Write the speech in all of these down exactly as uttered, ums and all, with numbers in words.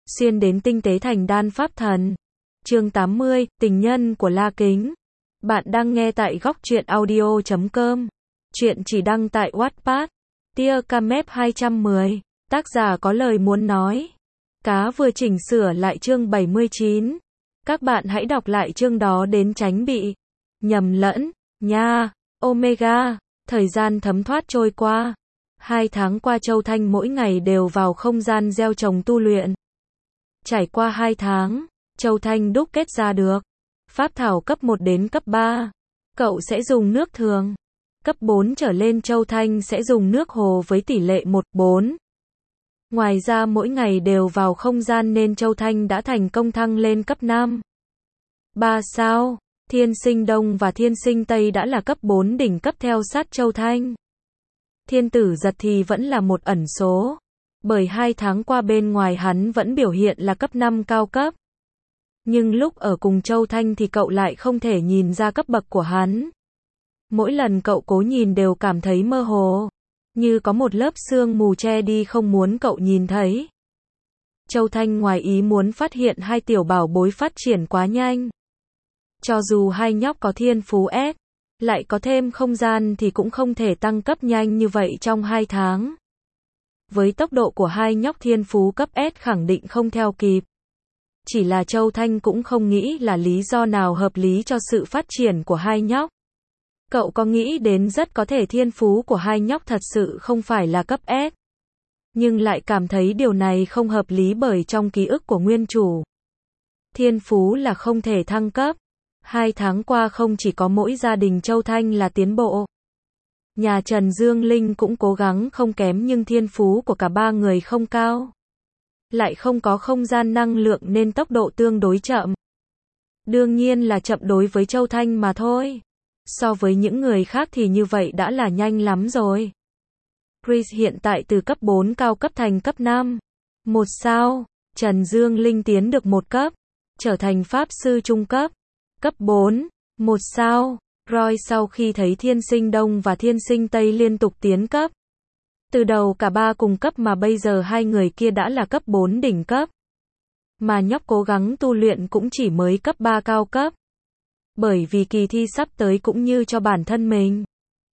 xuyên đến tinh tế thành đan pháp thần. Chương tám mươi, tình nhân của La Kính. Bạn đang nghe tại góc truyện audio chấm com. Chuyện chỉ đăng tại Wattpad. Tia Camep hai trăm mười. Tác giả có lời muốn nói. Cá vừa chỉnh sửa lại chương bảy mươi chín. Các bạn hãy đọc lại chương đó đến tránh bị nhầm lẫn, nha. Omega. Thời gian thấm thoát trôi qua. Hai tháng qua Châu Thanh mỗi ngày đều vào không gian gieo trồng tu luyện. Trải qua hai tháng, Châu Thanh đúc kết ra được pháp thảo cấp một đến cấp ba. Cậu sẽ dùng nước thường. Cấp bốn trở lên Châu Thanh sẽ dùng nước hồ với tỷ lệ một bốn. Ngoài ra mỗi ngày đều vào không gian nên Châu Thanh đã thành công thăng lên cấp năm. ba sao, Thiên Sinh Đông và Thiên Sinh Tây đã là cấp bốn đỉnh cấp theo sát Châu Thanh. Thiên Tử Giật thì vẫn là một ẩn số. Bởi hai tháng qua bên ngoài hắn vẫn biểu hiện là cấp năm cao cấp. Nhưng lúc ở cùng Châu Thanh thì cậu lại không thể nhìn ra cấp bậc của hắn. Mỗi lần cậu cố nhìn đều cảm thấy mơ hồ. Như có một lớp sương mù che đi không muốn cậu nhìn thấy. Châu Thanh ngoài ý muốn phát hiện hai tiểu bảo bối phát triển quá nhanh. Cho dù hai nhóc có thiên phú S, lại có thêm không gian thì cũng không thể tăng cấp nhanh như vậy trong hai tháng. Với tốc độ của hai nhóc thiên phú cấp S khẳng định không theo kịp. Chỉ là Châu Thanh cũng không nghĩ là lý do nào hợp lý cho sự phát triển của hai nhóc. Cậu có nghĩ đến rất có thể thiên phú của hai nhóc thật sự không phải là cấp S. Nhưng lại cảm thấy điều này không hợp lý bởi trong ký ức của nguyên chủ. Thiên phú là không thể thăng cấp. Hai tháng qua không chỉ có mỗi gia đình Châu Thanh là tiến bộ. Nhà Trần Dương Linh cũng cố gắng không kém nhưng thiên phú của cả ba người không cao. Lại không có không gian năng lượng nên tốc độ tương đối chậm. Đương nhiên là chậm đối với Châu Thanh mà thôi. So với những người khác thì như vậy đã là nhanh lắm rồi. Chris hiện tại từ cấp bốn cao cấp thành cấp năm. Một sao, Trần Dương Linh tiến được một cấp, trở thành pháp sư trung cấp. Cấp bốn, một sao, Roy sau khi thấy Thiên Sinh Đông và Thiên Sinh Tây liên tục tiến cấp. Từ đầu cả ba cùng cấp mà bây giờ hai người kia đã là cấp bốn đỉnh cấp. Mà nhóc cố gắng tu luyện cũng chỉ mới cấp ba cao cấp. Bởi vì kỳ thi sắp tới cũng như cho bản thân mình.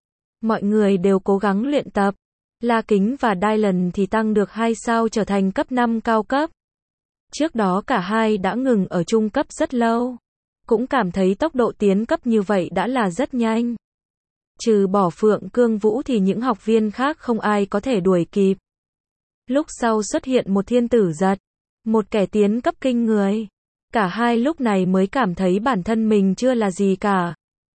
Mọi người đều cố gắng luyện tập. La Kính và Dylan thì tăng được hai sao trở thành cấp năm cao cấp. Trước đó cả hai đã ngừng ở trung cấp rất lâu. Cũng cảm thấy tốc độ tiến cấp như vậy đã là rất nhanh. Trừ bỏ Phượng Cương Vũ thì những học viên khác không ai có thể đuổi kịp. Lúc sau xuất hiện một Thiên Tử Giật, một kẻ tiến cấp kinh người. Cả hai lúc này mới cảm thấy bản thân mình chưa là gì cả.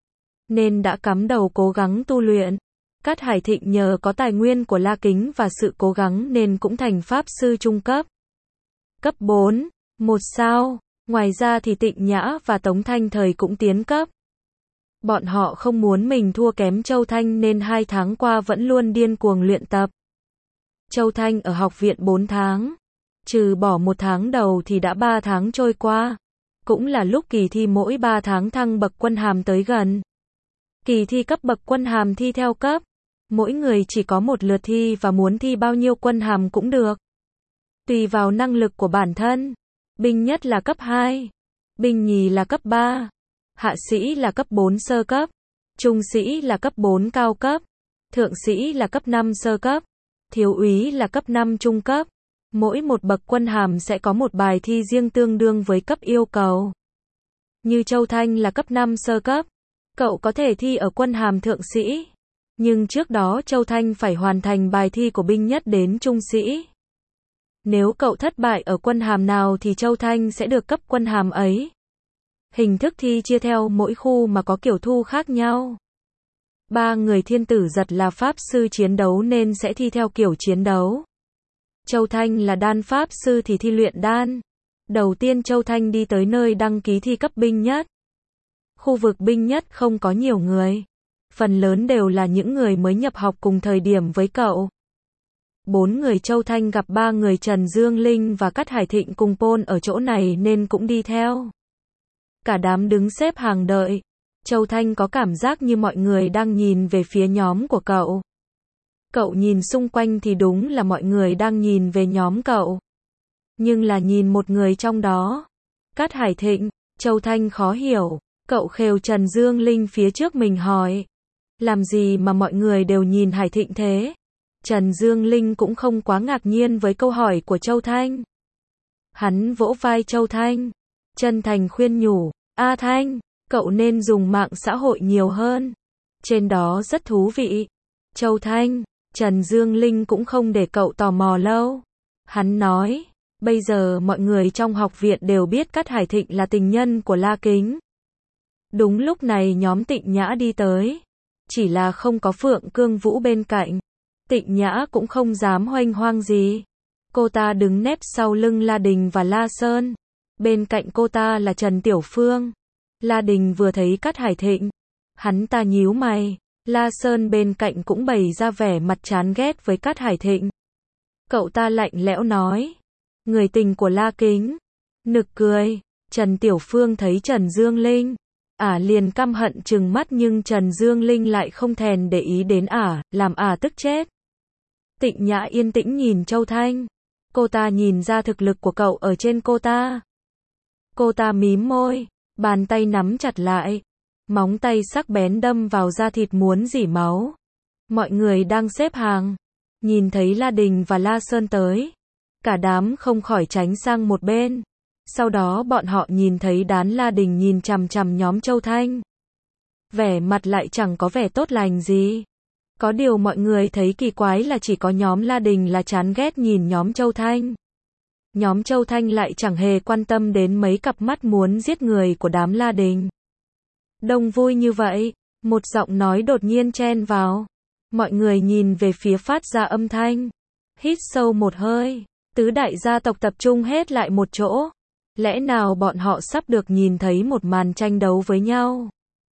Nên đã cắm đầu cố gắng tu luyện. Cát Hải Thịnh nhờ có tài nguyên của La Kính và sự cố gắng nên cũng thành pháp sư trung cấp. Cấp bốn, một sao. Ngoài ra thì Tịnh Nhã và Tống Thanh Thời cũng tiến cấp. Bọn họ không muốn mình thua kém Châu Thanh nên hai tháng qua vẫn luôn điên cuồng luyện tập. Châu Thanh ở học viện bốn tháng. Trừ bỏ một tháng đầu thì đã ba tháng trôi qua. Cũng là lúc kỳ thi mỗi ba tháng thăng bậc quân hàm tới gần. Kỳ thi cấp bậc quân hàm thi theo cấp. Mỗi người chỉ có một lượt thi và muốn thi bao nhiêu quân hàm cũng được. Tùy vào năng lực của bản thân. Binh nhất là cấp hai. Binh nhì là cấp ba. Hạ sĩ là cấp bốn sơ cấp. Trung sĩ là cấp bốn cao cấp. Thượng sĩ là cấp năm sơ cấp. Thiếu úy là cấp năm trung cấp. Mỗi một bậc quân hàm sẽ có một bài thi riêng tương đương với cấp yêu cầu. Như Châu Thanh là cấp năm sơ cấp. Cậu có thể thi ở quân hàm thượng sĩ. Nhưng trước đó Châu Thanh phải hoàn thành bài thi của binh nhất đến trung sĩ. Nếu cậu thất bại ở quân hàm nào thì Châu Thanh sẽ được cấp quân hàm ấy. Hình thức thi chia theo mỗi khu mà có kiểu thu khác nhau. Ba người Thiên Tử Giật là pháp sư chiến đấu nên sẽ thi theo kiểu chiến đấu. Châu Thanh là đan pháp sư thì thi luyện đan. Đầu tiên Châu Thanh đi tới nơi đăng ký thi cấp binh nhất. Khu vực binh nhất không có nhiều người. Phần lớn đều là những người mới nhập học cùng thời điểm với cậu. Bốn người Châu Thanh gặp ba người Trần Dương Linh và Cát Hải Thịnh cùng Pôn ở chỗ này nên cũng đi theo. Cả đám đứng xếp hàng đợi. Châu Thanh có cảm giác như mọi người đang nhìn về phía nhóm của cậu. Cậu nhìn xung quanh thì đúng là mọi người đang nhìn về nhóm cậu. nhưng là nhìn một người trong đó. Cát Hải Thịnh, Châu Thanh khó hiểu, cậu khều Trần Dương Linh phía trước mình hỏi. Làm gì mà mọi người đều nhìn Hải Thịnh thế? Trần Dương Linh cũng không quá ngạc nhiên với câu hỏi của Châu Thanh. Hắn vỗ vai Châu Thanh, chân thành khuyên nhủ, A Thanh, cậu nên dùng mạng xã hội nhiều hơn. Trên đó rất thú vị. Châu Thanh, Trần Dương Linh cũng không để cậu tò mò lâu. Hắn nói, bây giờ mọi người trong học viện đều biết Cát Hải Thịnh là tình nhân của La Kính. Đúng lúc này nhóm Tịnh Nhã đi tới. Chỉ là không có Phượng Cương Vũ bên cạnh. Tịnh Nhã cũng không dám hoành hoang gì. Cô ta đứng nép sau lưng La Đình và La Sơn. Bên cạnh cô ta là Trần Tiểu Phương. La Đình vừa thấy Cát Hải Thịnh, hắn ta nhíu mày. La Sơn bên cạnh cũng bày ra vẻ mặt chán ghét với Cát Hải Thịnh. Cậu ta lạnh lẽo nói, người tình của La Kính. Nực cười. Trần Tiểu Phương thấy Trần Dương Linh, ả liền căm hận trừng mắt, nhưng Trần Dương Linh lại không thèm để ý đến ả, làm ả tức chết. Tịnh Nhã yên tĩnh nhìn Châu Thanh. Cô ta nhìn ra thực lực của cậu ở trên cô ta. Cô ta mím môi, bàn tay nắm chặt lại. Móng tay sắc bén đâm vào da thịt muốn rỉ máu. Mọi người đang xếp hàng. Nhìn thấy La Đình và La Sơn tới. Cả đám không khỏi tránh sang một bên. Sau đó bọn họ nhìn thấy đám La Đình nhìn chằm chằm nhóm Châu Thanh. Vẻ mặt lại chẳng có vẻ tốt lành gì. Có điều mọi người thấy kỳ quái là chỉ có nhóm La Đình là chán ghét nhìn nhóm Châu Thanh. Nhóm Châu Thanh lại chẳng hề quan tâm đến mấy cặp mắt muốn giết người của đám La Đình. Đông vui như vậy, một giọng nói đột nhiên chen vào. Mọi người nhìn về phía phát ra âm thanh. Hít sâu một hơi, tứ đại gia tộc tập trung hết lại một chỗ. Lẽ nào bọn họ sắp được nhìn thấy một màn tranh đấu với nhau?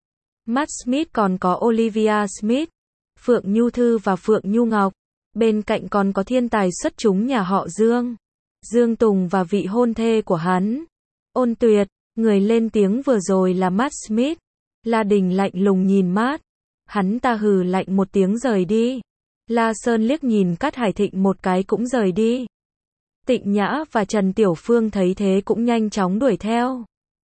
Matt Smith còn có Olivia Smith, Phượng Nhu Thư và Phượng Nhu Ngọc. Bên cạnh còn có thiên tài xuất chúng nhà họ Dương. Dương Tùng và vị hôn thê của hắn. Ôn Tuyệt, người lên tiếng vừa rồi là Matt Smith. La Đình lạnh lùng nhìn Matt. Hắn ta hừ lạnh một tiếng rời đi. La Sơn liếc nhìn Cát Hải Thịnh một cái cũng rời đi. Tịnh Nhã và Trần Tiểu Phương thấy thế cũng nhanh chóng đuổi theo.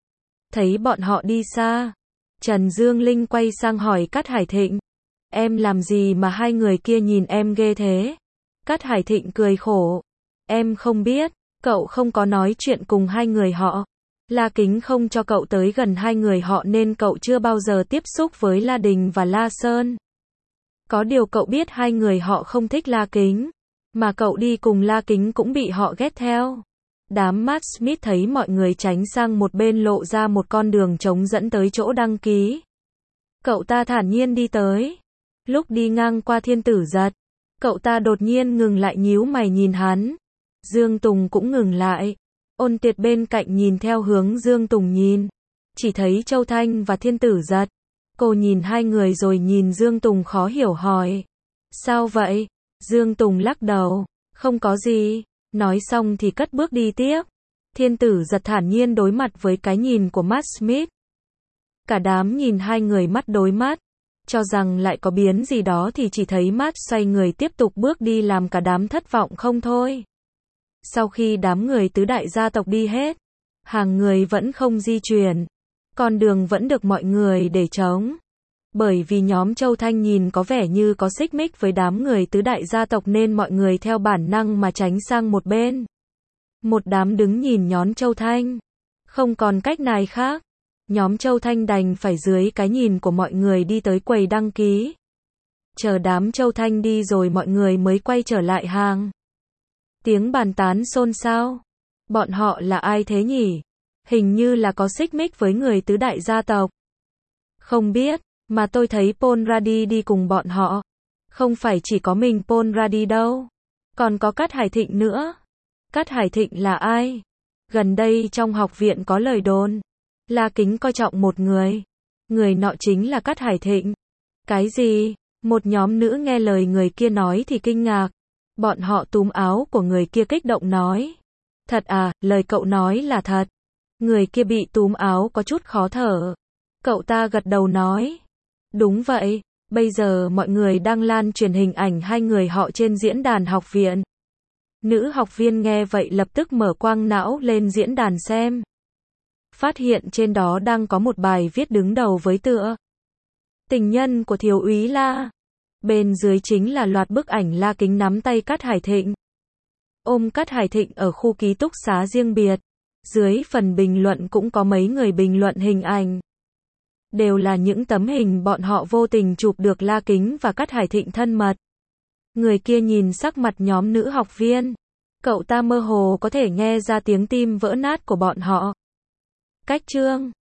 Thấy bọn họ đi xa, Trần Dương Linh quay sang hỏi Cát Hải Thịnh. Em làm gì mà hai người kia nhìn em ghê thế? Cát Hải Thịnh cười khổ. Em không biết, cậu không có nói chuyện cùng hai người họ. La Kính không cho cậu tới gần hai người họ nên cậu chưa bao giờ tiếp xúc với La Đình và La Sơn. Có điều cậu biết hai người họ không thích La Kính, mà cậu đi cùng La Kính cũng bị họ ghét theo. Đám Matt Smith thấy mọi người tránh sang một bên lộ ra một con đường trống dẫn tới chỗ đăng ký. Cậu ta thản nhiên đi tới. Lúc đi ngang qua Thiên Tử Giật, cậu ta đột nhiên ngừng lại nhíu mày nhìn hắn. Dương Tùng cũng ngừng lại. Ôn Tuyệt bên cạnh nhìn theo hướng Dương Tùng nhìn. Chỉ thấy Châu Thanh và Thiên Tử Giật. Cô nhìn hai người rồi nhìn Dương Tùng khó hiểu hỏi. Sao vậy? Dương Tùng lắc đầu. Không có gì. Nói xong thì cất bước đi tiếp. Thiên Tử Giật thản nhiên đối mặt với cái nhìn của Matt Smith. Cả đám nhìn hai người mắt đối mắt. Cho rằng lại có biến gì đó thì chỉ thấy Matt xoay người tiếp tục bước đi làm cả đám thất vọng không thôi. Sau khi đám người tứ đại gia tộc đi hết, hàng người vẫn không di chuyển. Con đường vẫn được mọi người để trống. Bởi vì nhóm Châu Thanh nhìn có vẻ như có xích mích với đám người tứ đại gia tộc nên mọi người theo bản năng mà tránh sang một bên. Một đám đứng nhìn nhóm Châu Thanh. Không còn cách nào khác. Nhóm Châu Thanh đành phải dưới cái nhìn của mọi người đi tới quầy đăng ký. Chờ đám Châu Thanh đi rồi mọi người mới quay trở lại hàng. Tiếng bàn tán xôn xao. Bọn họ là ai thế nhỉ? Hình như là có xích mích với người tứ đại gia tộc. Không biết, mà tôi thấy Paul Radi đi cùng bọn họ. Không phải chỉ có mình Paul Radi đâu. Còn có Cát Hải Thịnh nữa. Cát Hải Thịnh là ai? Gần đây trong học viện có lời đồn. La Kính coi trọng một người. Người nọ chính là Cát Hải Thịnh. Cái gì? Một nhóm nữ nghe lời người kia nói thì kinh ngạc. Bọn họ túm áo của người kia kích động nói. Thật à, lời cậu nói là thật. Người kia bị túm áo có chút khó thở. Cậu ta gật đầu nói. Đúng vậy, bây giờ mọi người đang lan truyền hình ảnh hai người họ trên diễn đàn học viện. Nữ học viên nghe vậy lập tức mở quang não lên diễn đàn xem. Phát hiện trên đó đang có một bài viết đứng đầu với tựa Tình nhân của thiếu úy La. Bên dưới chính là loạt bức ảnh La Kính nắm tay Cát Hải Thịnh. Ôm Cát Hải Thịnh ở khu ký túc xá riêng biệt. Dưới phần bình luận cũng có mấy người bình luận hình ảnh. Đều là những tấm hình bọn họ vô tình chụp được La Kính và Cát Hải Thịnh thân mật. Người kia nhìn sắc mặt nhóm nữ học viên. Cậu ta mơ hồ có thể nghe ra tiếng tim vỡ nát của bọn họ. Cách chương